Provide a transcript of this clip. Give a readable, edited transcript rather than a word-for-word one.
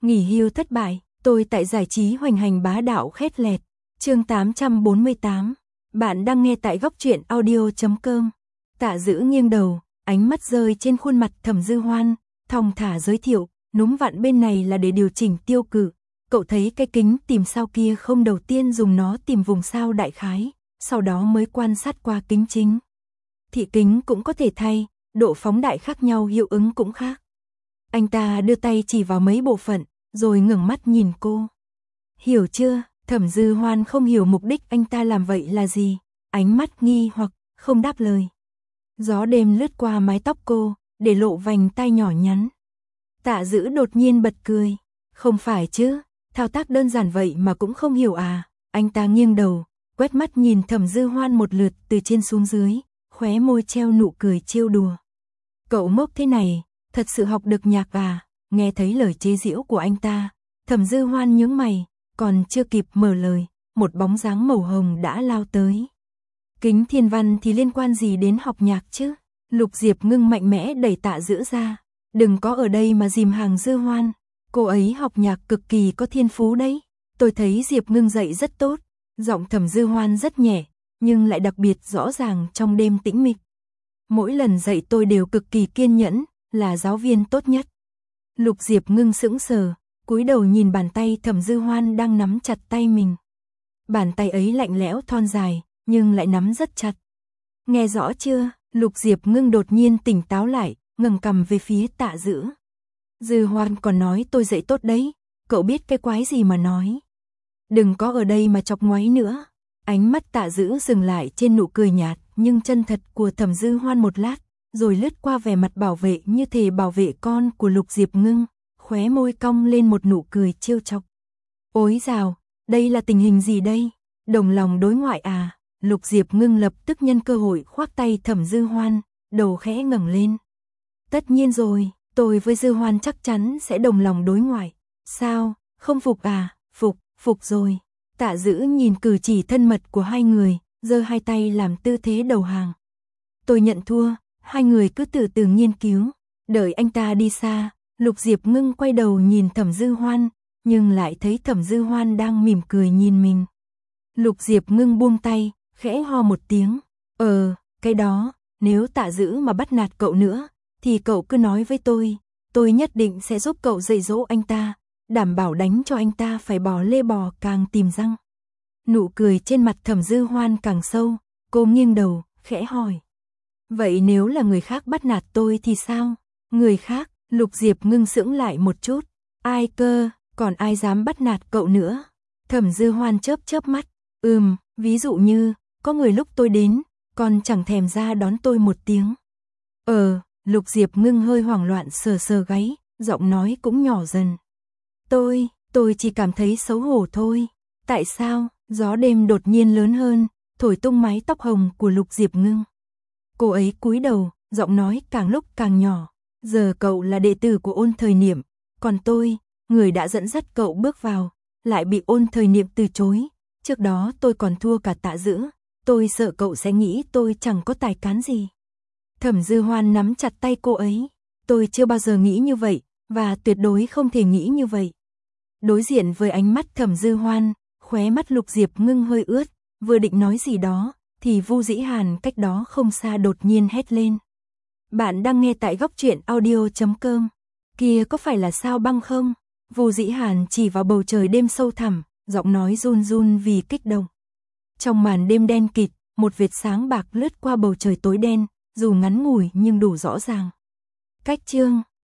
Nghỉ hưu thất bại, tôi tại giải trí hoành hành bá đạo khét lẹt. Chương 848. Bạn đang nghe tại góc truyện audio.com. Tạ Dữ nghiêng đầu, ánh mắt rơi trên khuôn mặt Thẩm Dư Hoan, thong thả giới thiệu, núm vặn bên này là để điều chỉnh tiêu cự. Cậu thấy cái kính tìm sao kia không, đầu tiên dùng nó tìm vùng sao đại khái, sau đó mới quan sát qua kính chính. Thị kính cũng có thể thay, độ phóng đại khác nhau, hiệu ứng cũng khác. Anh ta đưa tay chỉ vào mấy bộ phận, rồi ngẩng mắt nhìn cô. Hiểu chưa? Thẩm Dư Hoan không hiểu mục đích anh ta làm vậy là gì, ánh mắt nghi hoặc, không đáp lời. Gió đêm lướt qua mái tóc cô, để lộ vành tai nhỏ nhắn. Tạ Dữ đột nhiên bật cười. Không phải chứ, thao tác đơn giản vậy mà cũng không hiểu à? Anh ta nghiêng đầu, quét mắt nhìn Thẩm Dư Hoan một lượt từ trên xuống dưới, khóe môi treo nụ cười trêu đùa. Cậu ngốc thế này, thật sự học được nhạc à? Nghe thấy lời chế giễu của anh ta, Thẩm Dư Hoan nhướng mày, còn chưa kịp mở lời, một bóng dáng màu hồng đã lao tới. Kính thiên văn thì liên quan gì đến học nhạc chứ? Lục Diệp Ngưng mạnh mẽ đẩy Tạ Dữ ra. Đừng có ở đây mà dìm hàng Dư Hoan, cô ấy học nhạc cực kỳ có thiên phú đấy. Tôi thấy Diệp Ngưng dạy rất tốt. Giọng Thẩm Dư Hoan rất nhẹ, nhưng lại đặc biệt rõ ràng trong đêm tĩnh mịch. Mỗi lần dạy tôi đều cực kỳ kiên nhẫn, là giáo viên tốt nhất. Lục Diệp Ngưng sững sờ, cúi đầu nhìn bàn tay Thẩm Dư Hoan đang nắm chặt tay mình. Bàn tay ấy lạnh lẽo thon dài, nhưng lại nắm rất chặt. Nghe rõ chưa? Lục Diệp Ngưng đột nhiên tỉnh táo lại, ngẩng cằm về phía Tạ Dữ. Dư Hoan còn nói tôi dạy tốt đấy, cậu biết cái quái gì mà nói. Đừng có ở đây mà chọc ngoáy nữa. Ánh mắt Tạ Dữ dừng lại trên nụ cười nhạt nhưng chân thật của Thẩm Dư Hoan một lát, rồi lướt qua vẻ mặt bảo vệ như thể bảo vệ con của Lục Diệp Ngưng, khóe môi cong lên một nụ cười trêu chọc. Ối dào, đây là tình hình gì đây? Đồng lòng đối ngoại à? Lục Diệp Ngưng lập tức nhân cơ hội khoác tay Thẩm Dư Hoan, đầu khẽ ngẩng lên. Tất nhiên rồi, tôi với Dư Hoan chắc chắn sẽ đồng lòng đối ngoại. Sao, không phục à? Phục rồi. Tạ Dữ nhìn cử chỉ thân mật của hai người, giơ hai tay làm tư thế đầu hàng. Tôi nhận thua, hai người cứ từ từ nghiên cứu. Đợi anh ta đi xa, Lục Diệp Ngưng quay đầu nhìn Thẩm Dư Hoan, nhưng lại thấy Thẩm Dư Hoan đang mỉm cười nhìn mình. Lục Diệp Ngưng buông tay, khẽ ho một tiếng. Cái đó, nếu Tạ Dữ mà bắt nạt cậu nữa, thì cậu cứ nói với tôi nhất định sẽ giúp cậu dạy dỗ anh ta, đảm bảo đánh cho anh ta phải bò lê bò càng tìm răng. Nụ cười trên mặt Thẩm Dư Hoan càng sâu, cô nghiêng đầu, khẽ hỏi. Vậy nếu là người khác bắt nạt tôi thì sao? Người khác? Lục Diệp Ngưng sững lại một chút. Ai cơ, còn ai dám bắt nạt cậu nữa? Thẩm Dư Hoan chớp mắt. Ví dụ như, có người lúc tôi đến, còn chẳng thèm ra đón tôi một tiếng. Lục Diệp Ngưng hơi hoảng loạn sờ gáy, giọng nói cũng nhỏ dần. Tôi chỉ cảm thấy xấu hổ thôi. Tại sao? Gió đêm đột nhiên lớn hơn, thổi tung mái tóc hồng của Lục Diệp Ngưng. Cô ấy cúi đầu, giọng nói càng lúc càng nhỏ. Giờ cậu là đệ tử của Ôn Thời Niệm, còn tôi, người đã dẫn dắt cậu bước vào, lại bị Ôn Thời Niệm từ chối. Trước đó tôi còn thua cả Tạ Dữ, tôi sợ cậu sẽ nghĩ tôi chẳng có tài cán gì. Thẩm Dư Hoan nắm chặt tay cô ấy. Tôi chưa bao giờ nghĩ như vậy, và tuyệt đối không thể nghĩ như vậy. Đối diện với ánh mắt Thẩm Dư Hoan, khóe mắt Lục Diệp Ngưng hơi ướt, vừa định nói gì đó, thì Vu Dĩ Hàn cách đó không xa đột nhiên hét lên. Bạn đang nghe tại góc truyện audio.com. Kia có phải là sao băng không? Vu Dĩ Hàn chỉ vào bầu trời đêm sâu thẳm, giọng nói run run vì kích động. Trong màn đêm đen kịt, một vệt sáng bạc lướt qua bầu trời tối đen, dù ngắn ngủi nhưng đủ rõ ràng. Cách chương